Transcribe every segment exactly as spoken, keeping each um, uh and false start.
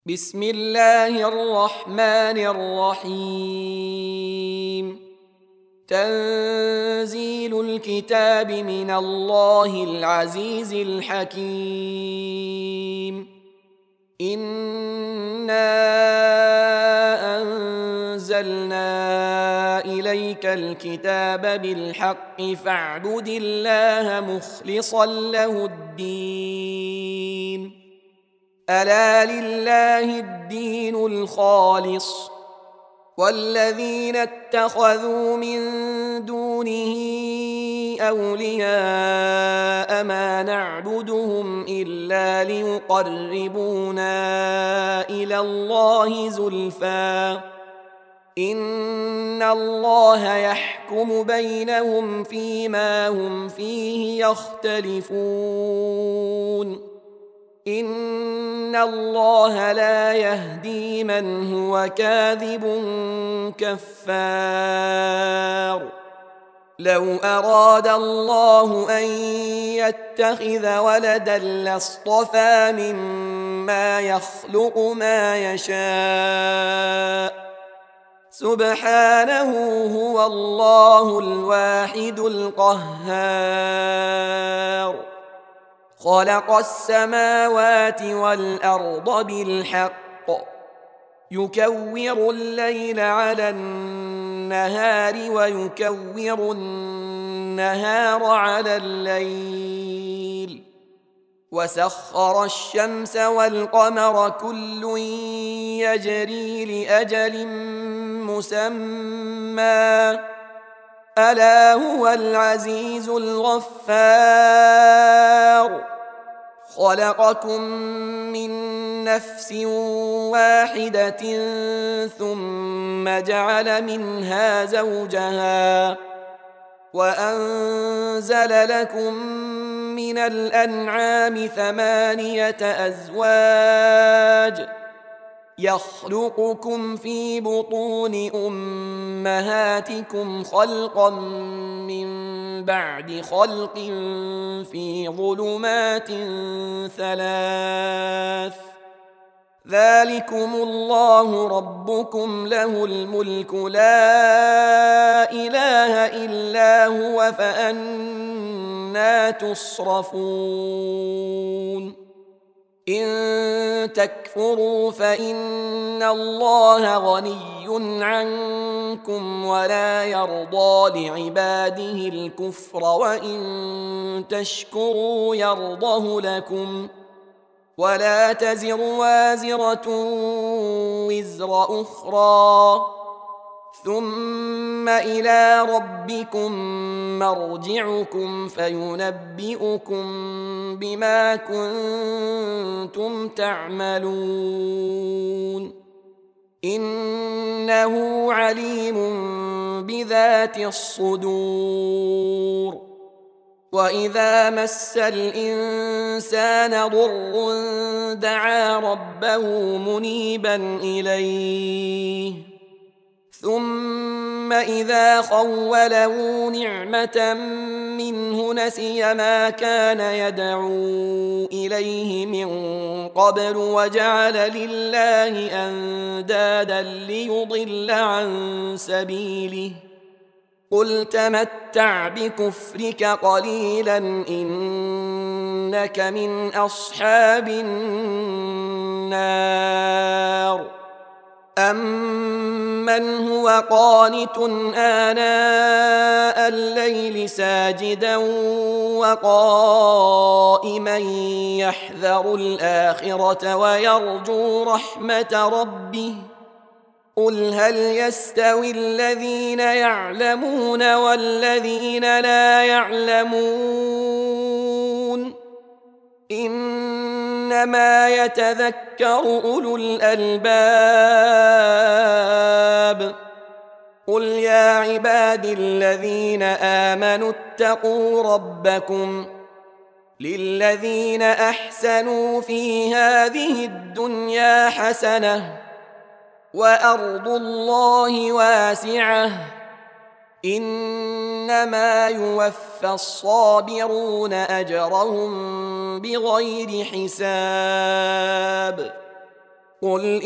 بسم الله الرحمن الرحيم. تنزيل الكتاب من الله العزيز الحكيم. إنا أنزلنا إليك الكتاب بالحق فاعبد الله مخلصا له الدين. ألا لله الدين الخالص، والذين اتخذوا من دونه أولياء ما نعبدهم إلا ليقربونا إلى الله زلفى إن الله يحكم بينهم فيما هم فيه يختلفون. إن الله لا يهدي من هو كاذب كفار. لو أراد الله أن يتخذ ولدا لاصطفى مما يخلق ما يشاء سبحانه، هو الله الواحد القهار. خلق السماوات والأرض بالحق يكور الليل على النهار ويكور النهار على الليل، وسخر الشمس والقمر كل يجري لأجل مسمى، ألا هو العزيز الغفار. خلقكم من نفس واحدة ثم جعل منها زوجها وأنزل لكم من الأنعام ثمانية أزواج يخلقكم في بطون أمهاتكم خلقا من بعد خلق في ظلمات ثلاث، ذلكم الله ربكم له الملك لا إله إلا هو فأنى تصرفون. إن تكفروا فإن الله غني عنكم ولا يرضى لعباده الكفر وإن تشكروا يرضه لكم، ولا تزر وازرة وزر أخرى، ثم إلى ربكم مرجعكم فينبئكم بما كنتم تعملون. إنه عليم بذات الصدور. وإذا مس الإنسان ضر دعا ربه منيبا إليه، ثم إذا خوله نعمة منه نسي ما كان يدعو إليه من قبل وجعل لله أندادا ليضل عن سبيله. قل تمتع بكفرك قليلا إنك من أصحاب النار. أمن هو قانت آناء الليل ساجدا وقائما يحذر الآخرة ويرجو رحمة ربه، قل هل يستوي الذين يعلمون والذين لا يعلمون؟ إنما يتذكر أولو الألباب. قل يا عبادي الذين آمنوا اتقوا ربكم، للذين أحسنوا في هذه الدنيا حسنة وأرض الله واسعة إنما يوفى الصابرون أجرهم بغير حساب. قل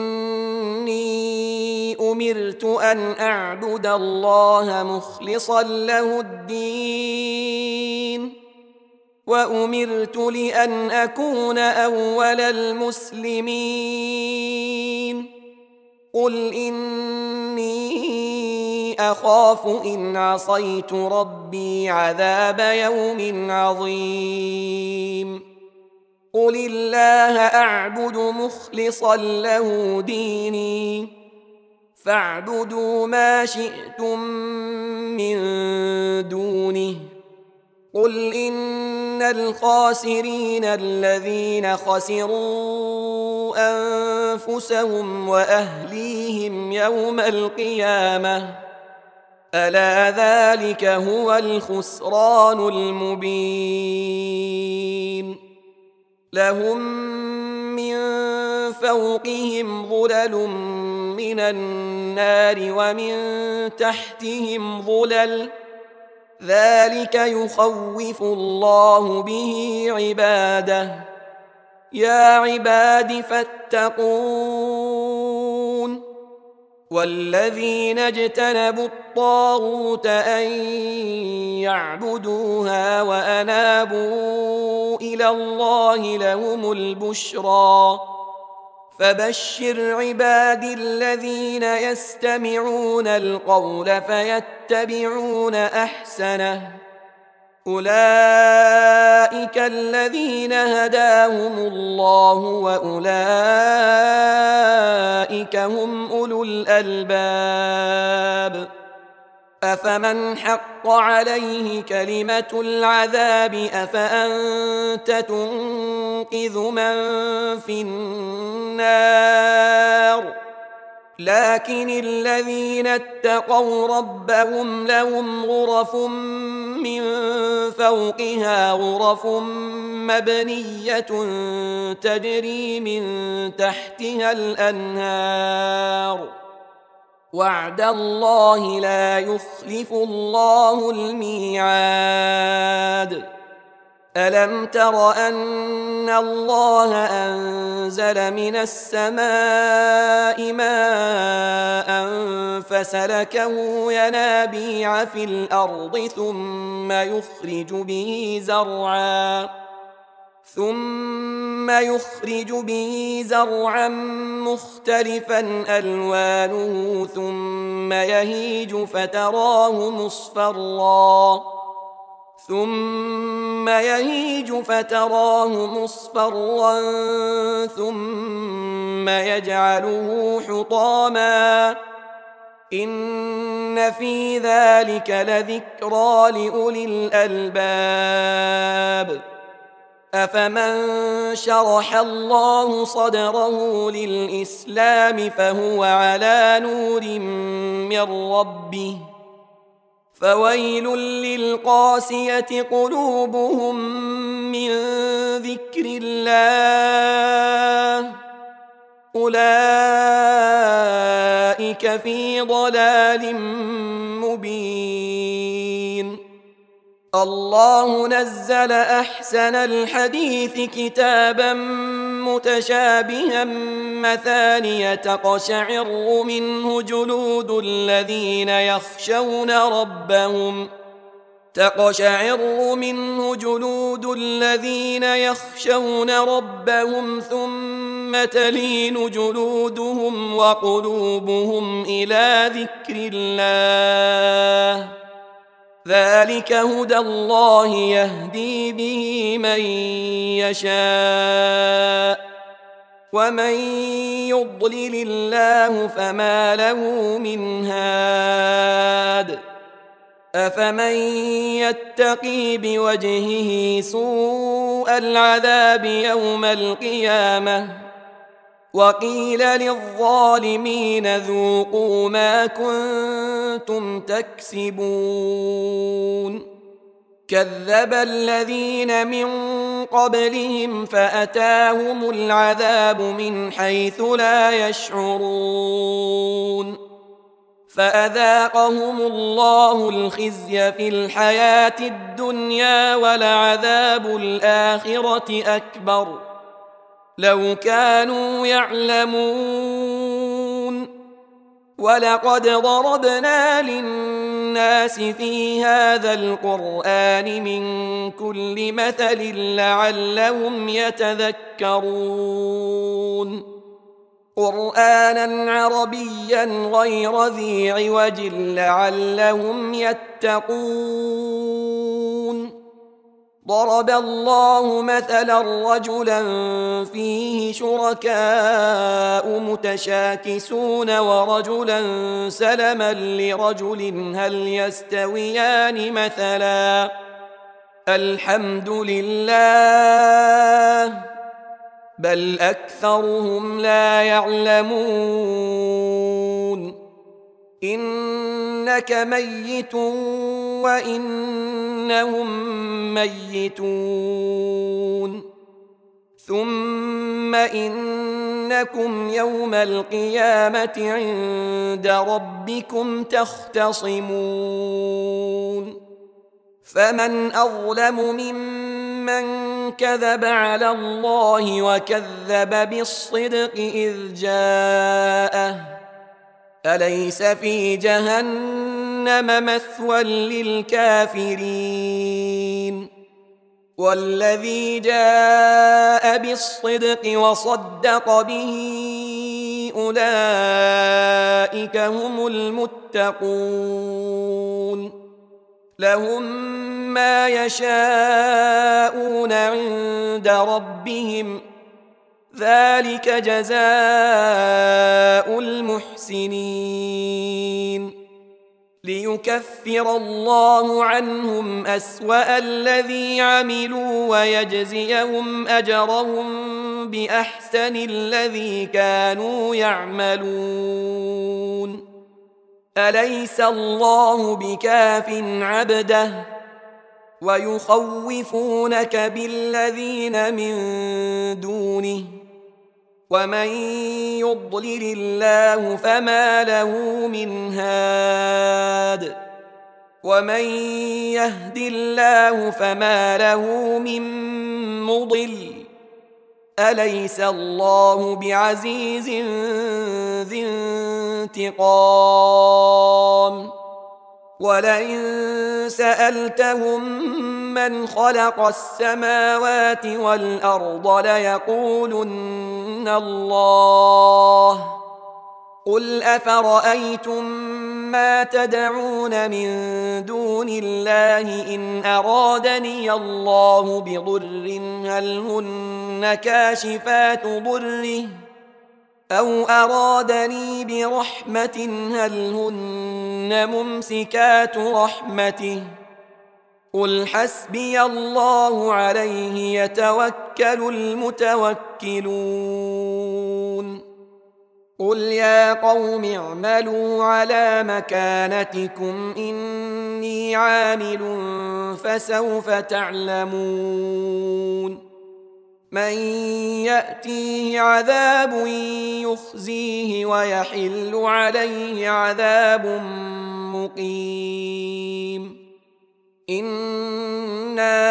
إني أمرت أن أعبد الله مخلصا له الدين وأمرت لأن أكون أول المسلمين قل إني أخاف إن عصيت ربي عذاب يوم عظيم قل الله أعبد مخلصا له ديني فاعبدوا ما شئتم من دونه قل إن الخاسرين الذين خسروا أنفسهم وأهليهم يوم القيامة ألا ذلك هو الخسران المبين لهم من فوقهم ظلل من النار ومن تحتهم ظلل ذلك يخوف الله به عباده يا عباد فاتقون والذين اجتنبوا الطاغوت أن يعبدوها وأنابوا إلى الله لهم البشرى فبشر عبادي الذين يستمعون القول فيتبعون أحسنه أولئك الذين هداهم الله وأولئك هم أولو الألباب أفمن حق عليه كلمة العذاب أفأنت تنقذ من في النار لكن الذين اتقوا ربهم لهم غرف من فوقها غرف مبنية تجري من تحتها الأنهار وعد الله لا يخلف الله الميعاد ألم تر أن الله أنزل من السماء ماء فسلكه ينابيع في الأرض ثم يخرج به زرعا ثم يخرج به زرعا مختلفا ألوانه ثم يهيج فتراه مصفرا ثم يهيج فتراه مصفرا ثم يجعله حطاما إن في ذلك لذكرى لأولي الألباب أفمن شرح الله صدره للإسلام فهو على نور من ربه فويل للقاسية قلوبهم من ذكر الله أولئك في ضلال مبين الله نزل أحسن الحديث كتابا متشابها مثانية تقشعر منه جلود الذين يخشون ربهم تقشعر منه جلود الذين يخشون ربهم ثم تلين جلودهم وقلوبهم إلى ذكر الله ذلك هدى الله يهدي به من يشاء ومن يضلل الله فما له من هاد أفمن يتقي بوجهه سوء العذاب يوم القيامة وقيل للظالمين ذوقوا ما كنتم تكسبون كذب الذين من قبلهم فأتاهم العذاب من حيث لا يشعرون فأذاقهم الله الخزي في الحياة الدنيا ولعذاب الآخرة أكبر لو كانوا يعلمون. ولقد ضربنا للناس في هذا القرآن من كل مثل لعلهم يتذكرون قرآنا عربيا غير ذي عوج لعلهم يتقون. ضرب الله مثلا رجلا فيه شركاء متشاكسون ورجلا سلما لرجل هل يستويان مثلا الحمد لله بل أكثرهم لا يعلمون. إنك ميت وإنهم ميتون ثم إنكم يوم القيامة عند ربكم تختصمون. فمن أظلم ممن كذب على الله وكذب بالصدق إذ جاءه أليس في جهنم مثوى للكافرين. والذي جاء بالصدق وصدق به أولئك هم المتقون لهم ما يشاءون عند ربهم ذلك جزاء المحسنين. ليكفر الله عنهم أسوأ الذي عملوا ويجزيهم أجرهم بأحسن الذي كانوا يعملون. أليس الله بكاف عبده ويخوفونك بالذين من دونه ومن يضلل الله فما له من هاد ومن يهد الله فما له من مضل. أليس الله بعزيز ذي انتقام. ولئن سألتهم من خلق السماوات والأرض ليقولن الله قل أفرأيتم ما تدعون من دون الله إن أرادني الله بضر هل هن كاشفات ضره أو أرادني برحمة هل هن ممسكات رحمته قل حسبي الله عليه يتوكل المتوكلون. قل يا قوم اعملوا على مكانتكم إني عامل فسوف تعلمون من يأتيه عذاب يخزيه ويحل عليه عذاب مقيم. إنا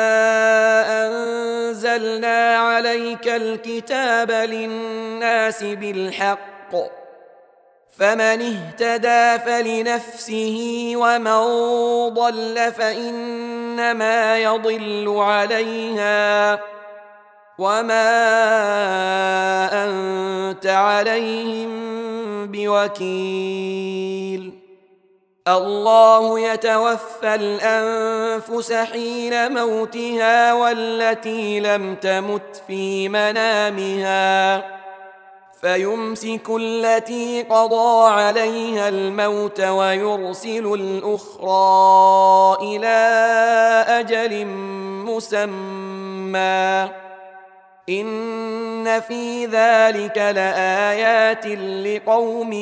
أنزلنا عليك الكتاب للناس بالحق فمن اهتدى فلنفسه ومن ضل فإنما يضل عليها وما أنت عليهم بوكيل. الله يتوفى الأنفس حين موتها والتي لم تمت في منامها فيمسك التي قضى عليها الموت ويرسل الأخرى إلى أجل مسمى إن في ذلك لآيات لقوم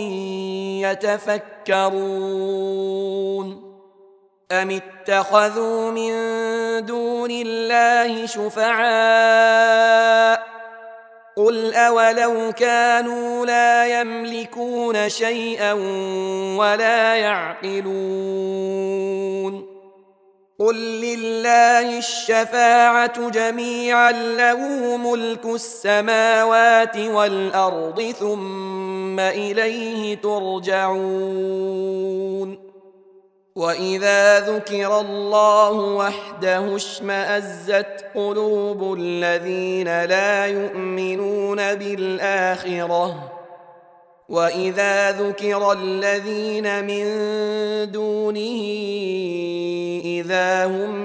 يتفكرون. أم اتخذوا من دون الله شفعاء قل أولو كانوا لا يملكون شيئا ولا يعقلون قل لله الشفاعة جميعا له ملك السماوات والأرض ثم إليه ترجعون وإذا ذكر الله وحده اشمأزت قلوب الذين لا يؤمنون بالآخرة وإذا ذكر الذين من دونه إذا هم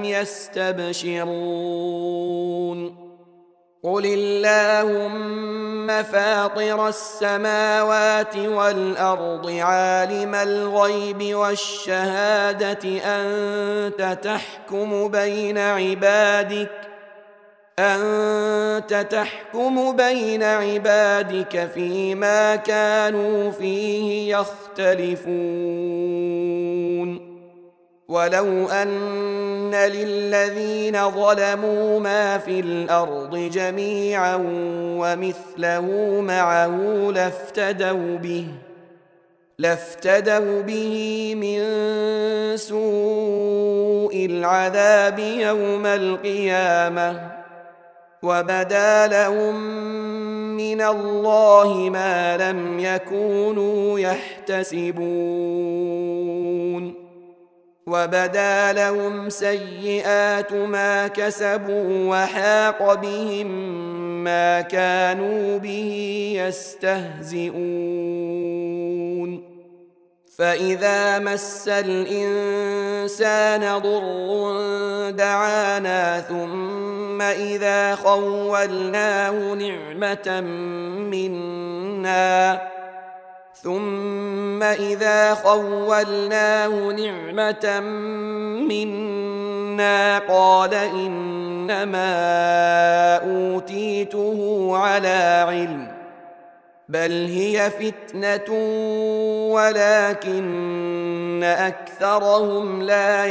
يستبشرون قل اللهم فاطر السماوات والأرض عالم الغيب والشهادة أنت تحكم بين عبادك أنت تحكم بين عبادك فيما كانوا فيه يختلفون ولو أن للذين ظلموا ما في الأرض جميعا ومثله معه لافتدوا به لافتدوا به من سوء العذاب يوم القيامة وبدا لهم من الله ما لم يكونوا يحتسبون وبدا لهم سيئات ما كسبوا وحاق بهم ما كانوا به يستهزئون فإذا مس الإنسان ضر دعانا ثم إذا خولناه نعمة منا ثم إذا خولناه نعمة منا قال إنما أوتيته على علم بل هي فتنة ولكن أكثرهم لا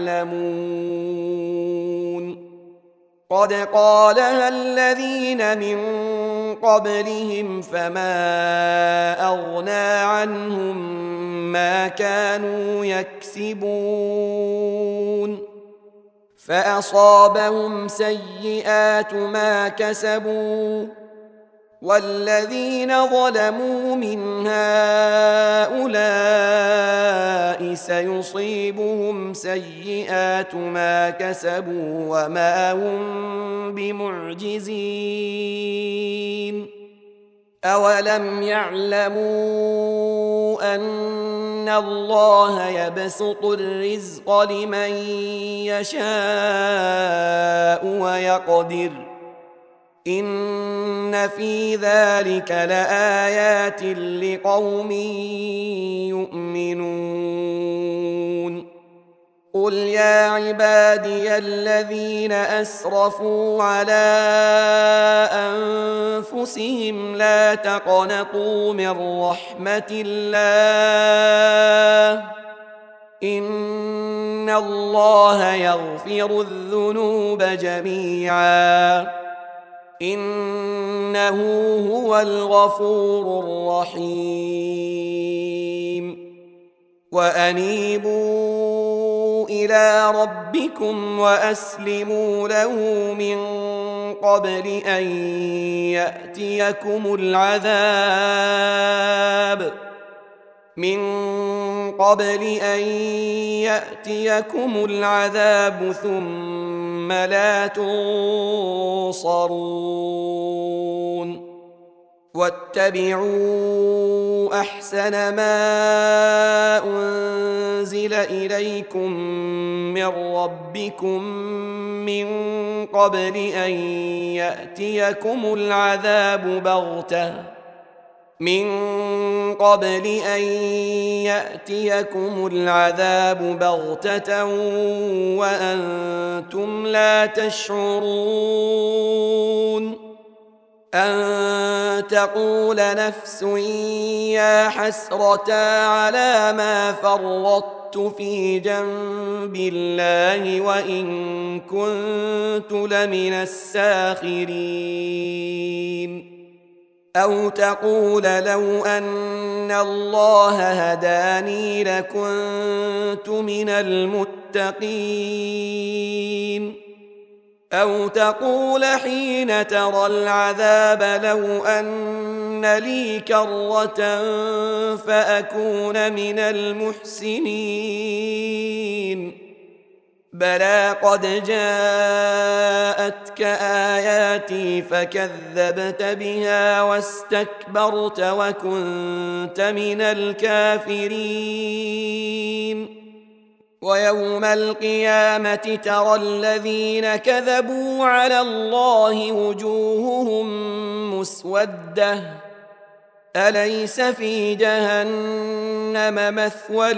يعلمون قد قالها الذين من قبلهم فما أغنى عنهم ما كانوا يكسبون فأصابهم سيئات ما كسبوا والذين ظلموا من هؤلاء سيصيبهم سيئات ما كسبوا وما هم بمعجزين أولم يعلموا أن الله يبسط الرزق لمن يشاء ويقدر إن في ذلك لآيات لقوم يؤمنون قل يا عبادي الذين أسرفوا على أنفسهم لا تقنطوا من رحمة الله إن الله يغفر الذنوب جميعا إنه هو الغفور الرحيم وأنيبوا إلى ربكم وأسلموا له من قبل أن يأتيكم العذاب من قبل أن يأتيكم العذاب ثم لا تنصرون واتبعوا أحسن ما أنزل إليكم من ربكم من قبل أن يأتيكم العذاب بغتة من قبل أن يأتيكم العذاب بغتة وأنتم لا تشعرون أن تقول نفس يا حسرة على ما فرطت في جنب الله وإن كنت لمن الساخرين أو تقول لو أن الله هداني لكنت من المتقين. أو تقول حين ترى العذاب لو أن لي كرة فأكون من المحسنين. بلى قد جاءتك آياتي فكذبت بها واستكبرت وكنت من الكافرين. ويوم القيامة ترى الذين كذبوا على الله وجوههم مسودة أليس في جهنم مثوى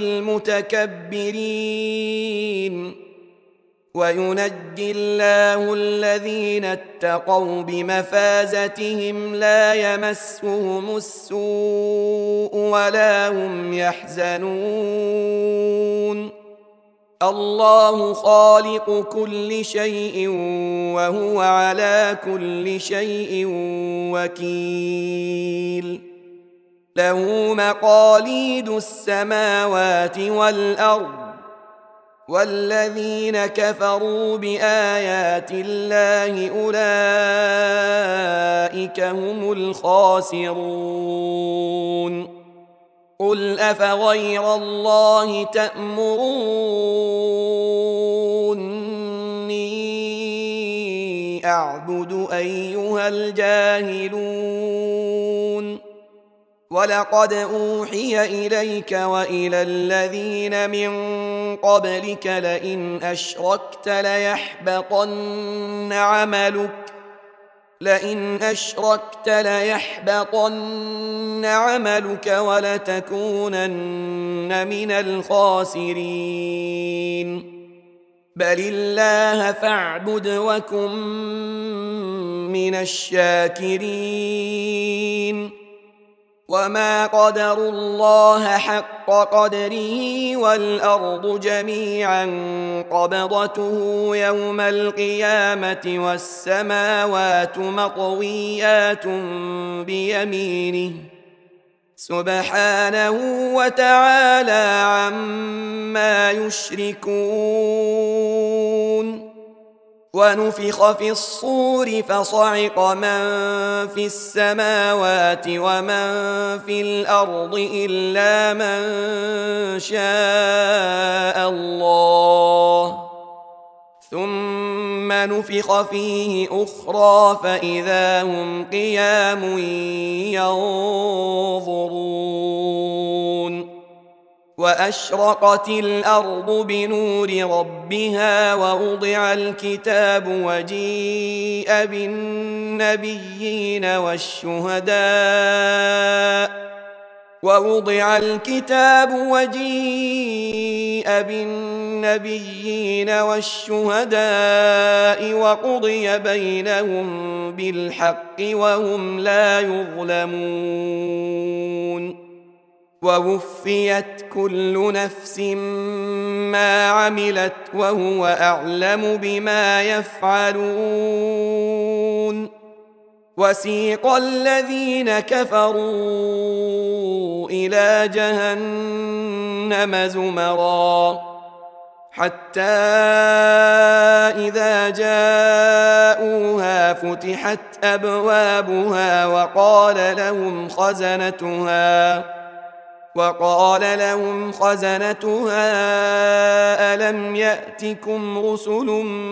للمتكبرين. وينجي الله الذين اتقوا بمفازتهم لا يمسهم السوء ولا هم يحزنون. الله خالق كل شيء وهو على كل شيء وكيل. له مقاليد السماوات والأرض والذين كفروا بآيات الله أولئك هم الخاسرون. قل أفغير الله تأمروني أعبد أيها الجاهلون. ولقد أوحي إليك وإلى الذين من قبلك لئن أشركت ليحبطن عملك لئن أشركت ليحبطن عملك ولتكونن من الخاسرين. بل الله فاعبد وكن من الشاكرين. وما قدروا الله حق قدره والأرض جميعا قبضته يوم القيامة والسماوات مطويات بيمينه سبحانه وتعالى عما يشركون. ونفخ في الصور فصعق من في السماوات ومن في الأرض إلا من شاء الله ثم نفخ فيه أخرى فإذا هم قيام ينظرون. وأشرقت الأرض بنور ربها ووضع الكتاب وجيء بالنبيين والشهداء ووضع الكتاب وجيء بالنبيين والشهداء وقضي بينهم بالحق وهم لا يظلمون. ووفيت كل نفس ما عملت وهو أعلم بما يفعلون. وسيق الذين كفروا إلى جهنم زمرا حتى إذا جاءوها فتحت أبوابها وقال لهم خزنتها وقال لهم خزنتها ألم يأتكم رسل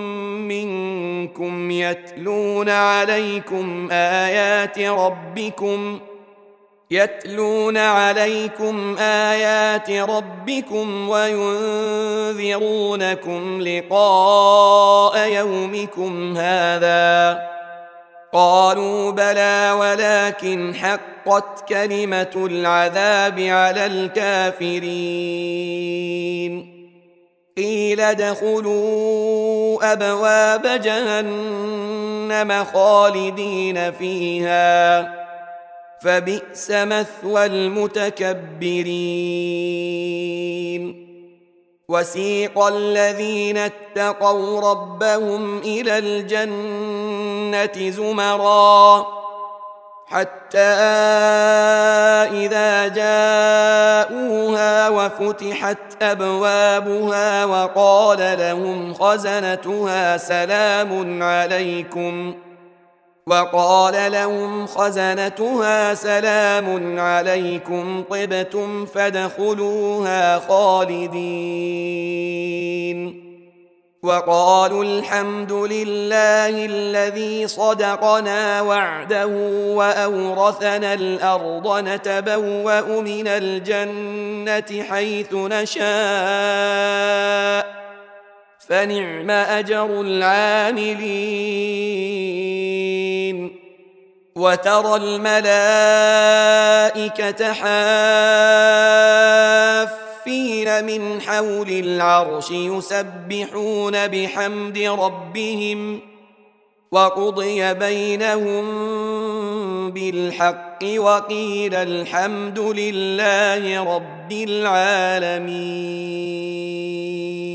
منكم يتلون عليكم آيات ربكم يتلون عليكم آيات ربكم وينذرونكم لقاء يومكم هذا قالوا بلى ولكن حقت كلمة العذاب على الكافرين. قيل ادخلوا أبواب جهنم خالدين فيها فبئس مثوى المتكبرين. وسيق الذين اتقوا ربهم إلى الجنة زمرا حتى إذا جاءوها وفتحت أبوابها وقال لهم خزنتها سلام عليكم وقال لهم خزنتها سلام عليكم طبتم فادخلوها خالدين وقالوا الحمد لله الذي صدقنا وعده وأورثنا الأرض نتبوأ من الجنة حيث نشاء فنعم أجر العاملين وترى الملائكة حافين من حول العرش يسبحون بحمد ربهم وقضي بينهم بالحق وقيل الحمد لله رب العالمين.